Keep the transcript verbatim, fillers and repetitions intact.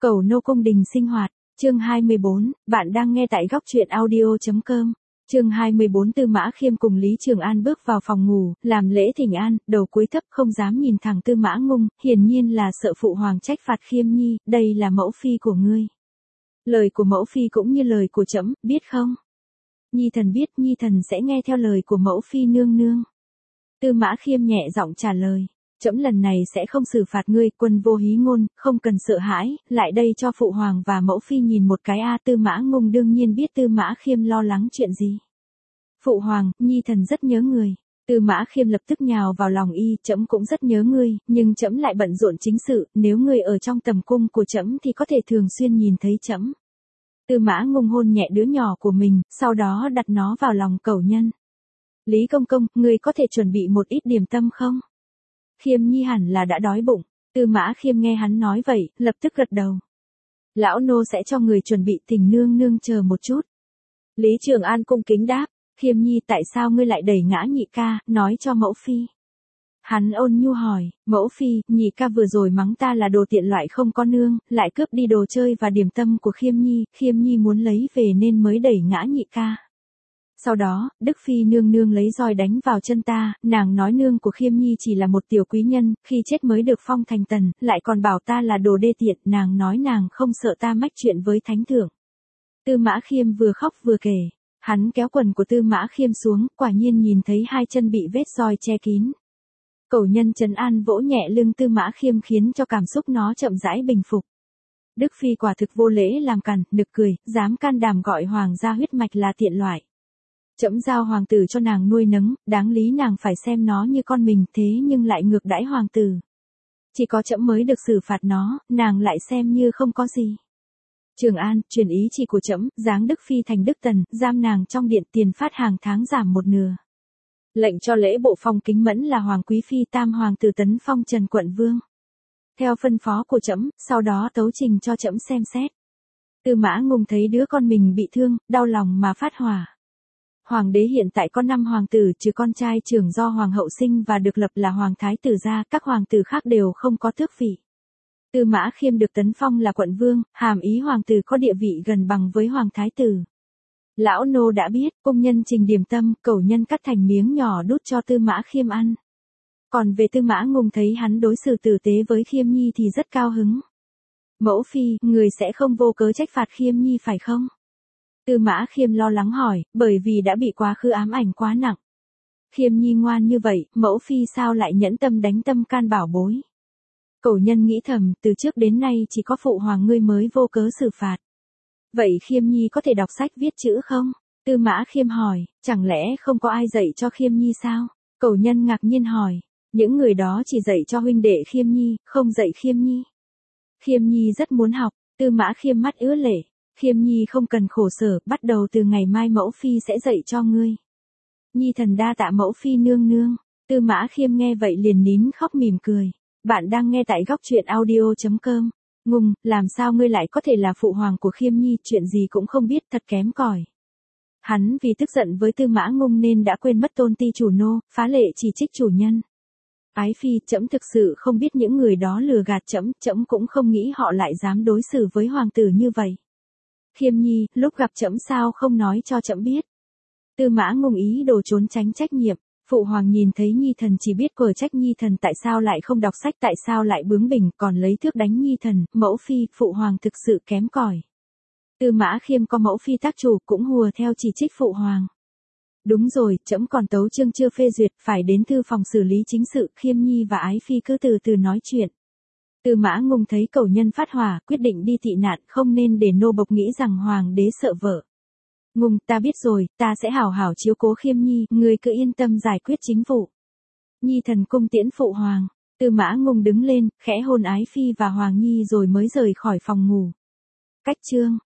Cầu nô cung đình sinh hoạt, chương hai mươi bốn, bạn đang nghe tại góc truyện audio.com. Chương hai mươi bốn Tư Mã Khiêm cùng Lý Trường An bước vào phòng ngủ, làm lễ thỉnh an, đầu cúi thấp không dám nhìn thẳng Tư Mã Ngung, hiển nhiên là sợ phụ hoàng trách phạt Khiêm nhi, đây là mẫu phi của ngươi. Lời của mẫu phi cũng như lời của trẫm, biết không? Nhi thần biết, nhi thần sẽ nghe theo lời của mẫu phi nương nương. Tư Mã Khiêm nhẹ giọng trả lời. Trẫm lần này sẽ không xử phạt ngươi, quân vô hí ngôn, không cần sợ hãi, lại đây cho phụ hoàng và mẫu phi nhìn một cái a. Tư Mã Ngung đương nhiên biết Tư Mã Khiêm lo lắng chuyện gì. Phụ hoàng, nhi thần rất nhớ người. Tư Mã Khiêm lập tức nhào vào lòng y, trẫm cũng rất nhớ ngươi, nhưng trẫm lại bận rộn chính sự, nếu ngươi ở trong tầm cung của trẫm thì có thể thường xuyên nhìn thấy trẫm. Tư Mã Ngung hôn nhẹ đứa nhỏ của mình, sau đó đặt nó vào lòng cẩu nhân. Lý công công, ngươi có thể chuẩn bị một ít điểm tâm không? Khiêm nhi hẳn là đã đói bụng. Tư Mã Khiêm nghe hắn nói vậy, lập tức gật đầu. Lão nô sẽ cho người chuẩn bị, Tình nương nương chờ một chút. Lý Trường An cung kính đáp, Khiêm nhi tại sao ngươi lại đẩy ngã nhị ca, nói cho mẫu phi. Hắn ôn nhu hỏi, mẫu phi, nhị ca vừa rồi mắng ta là đồ tiện loại không có nương, lại cướp đi đồ chơi và điểm tâm của Khiêm nhi, Khiêm nhi muốn lấy về nên mới đẩy ngã nhị ca. Sau đó, Đức Phi nương nương lấy roi đánh vào chân ta, nàng nói nương của Khiêm nhi chỉ là một tiểu quý nhân, khi chết mới được phong thành tần, lại còn bảo ta là đồ đê tiện, nàng nói nàng không sợ ta mách chuyện với thánh thượng. Tư Mã Khiêm vừa khóc vừa kể, hắn kéo quần của Tư Mã Khiêm xuống, quả nhiên nhìn thấy hai chân bị vết roi che kín. Cẩu nhân trấn an vỗ nhẹ lưng Tư Mã Khiêm khiến cho cảm xúc nó chậm rãi bình phục. Đức Phi quả thực vô lễ làm càn, nực cười, dám can đảm gọi hoàng gia huyết mạch là tiện loại. Trẫm giao hoàng tử cho nàng nuôi nấng, đáng lý nàng phải xem nó như con mình, thế nhưng lại ngược đãi hoàng tử. Chỉ có trẫm mới được xử phạt nó, nàng lại xem như không có gì. Trường An, truyền ý chỉ của trẫm, giáng Đức Phi thành Đức Tần, giam nàng trong điện, tiền phát hàng tháng giảm một nửa. Lệnh cho lễ bộ phong kính mẫn là hoàng quý phi tam hoàng tử tấn phong Trần quận vương. Theo phân phó của trẫm, sau đó tấu trình cho trẫm xem xét. Tư Mã Ngung thấy đứa con mình bị thương, đau lòng mà phát hỏa. Hoàng đế hiện tại có năm hoàng tử, trừ con trai trưởng do hoàng hậu sinh và được lập là hoàng thái tử ra, các hoàng tử khác đều không có tước vị. Tư Mã Khiêm được tấn phong là quận vương, hàm ý hoàng tử có địa vị gần bằng với hoàng thái tử. Lão nô đã biết, cung nhân trình điểm tâm, cẩu nhân cắt thành miếng nhỏ đút cho Tư Mã Khiêm ăn. Còn về Tư Mã Ngung thấy hắn đối xử tử tế với Khiêm nhi thì rất cao hứng. Mẫu phi, người sẽ không vô cớ trách phạt Khiêm nhi phải không? Tư Mã Khiêm lo lắng hỏi, bởi vì đã bị quá khứ ám ảnh quá nặng. Khiêm nhi ngoan như vậy, mẫu phi sao lại nhẫn tâm đánh tâm can bảo bối. Cẩu nhân nghĩ thầm, từ trước đến nay chỉ có phụ hoàng ngươi mới vô cớ xử phạt. Vậy Khiêm nhi có thể đọc sách viết chữ không? Tư Mã Khiêm hỏi, chẳng lẽ không có ai dạy cho Khiêm nhi sao? Cẩu nhân ngạc nhiên hỏi, những người đó chỉ dạy cho huynh đệ Khiêm nhi, không dạy Khiêm nhi. Khiêm nhi rất muốn học, Tư Mã Khiêm mắt ứa lệ. Khiêm nhi không cần khổ sở, bắt đầu từ ngày mai mẫu phi sẽ dạy cho ngươi. Nhi thần đa tạ mẫu phi nương nương. Tư Mã Khiêm nghe vậy liền nín khóc mỉm cười. Bạn đang nghe tại góc truyện audio.com. Ngung, làm sao ngươi lại có thể là phụ hoàng của Khiêm nhi, chuyện gì cũng không biết, thật kém cỏi. Hắn vì tức giận với Tư Mã Ngung nên đã quên mất tôn ti chủ nô, phá lệ chỉ trích chủ nhân. Ái phi, trẫm thực sự không biết những người đó lừa gạt trẫm, trẫm cũng không nghĩ họ lại dám đối xử với hoàng tử như vậy. Khiêm nhi, lúc gặp trẫm sao không nói cho trẫm biết. Tư Mã Ngung ý đồ trốn tránh trách nhiệm, phụ hoàng nhìn thấy nhi thần chỉ biết cờ trách nhi thần tại sao lại không đọc sách, tại sao lại bướng bỉnh, còn lấy thước đánh nhi thần, mẫu phi, phụ hoàng thực sự kém cỏi. Tư Mã Khiêm có mẫu phi tác chủ cũng hùa theo chỉ trích phụ hoàng. Đúng rồi, trẫm còn tấu chương chưa phê duyệt, phải đến thư phòng xử lý chính sự, Khiêm nhi và ái phi cứ từ từ nói chuyện. Tư Mã Ngung thấy cẩu nhân phát hỏa, quyết định đi tị nạn, không nên để nô bộc nghĩ rằng hoàng đế sợ vợ. Ngung, ta biết rồi, ta sẽ hảo hảo chiếu cố Khiêm nhi, ngươi cứ yên tâm giải quyết chính vụ. Nhi thần cung tiễn phụ hoàng. Tư Mã Ngung đứng lên, khẽ hôn ái phi và hoàng nhi rồi mới rời khỏi phòng ngủ. Cách chương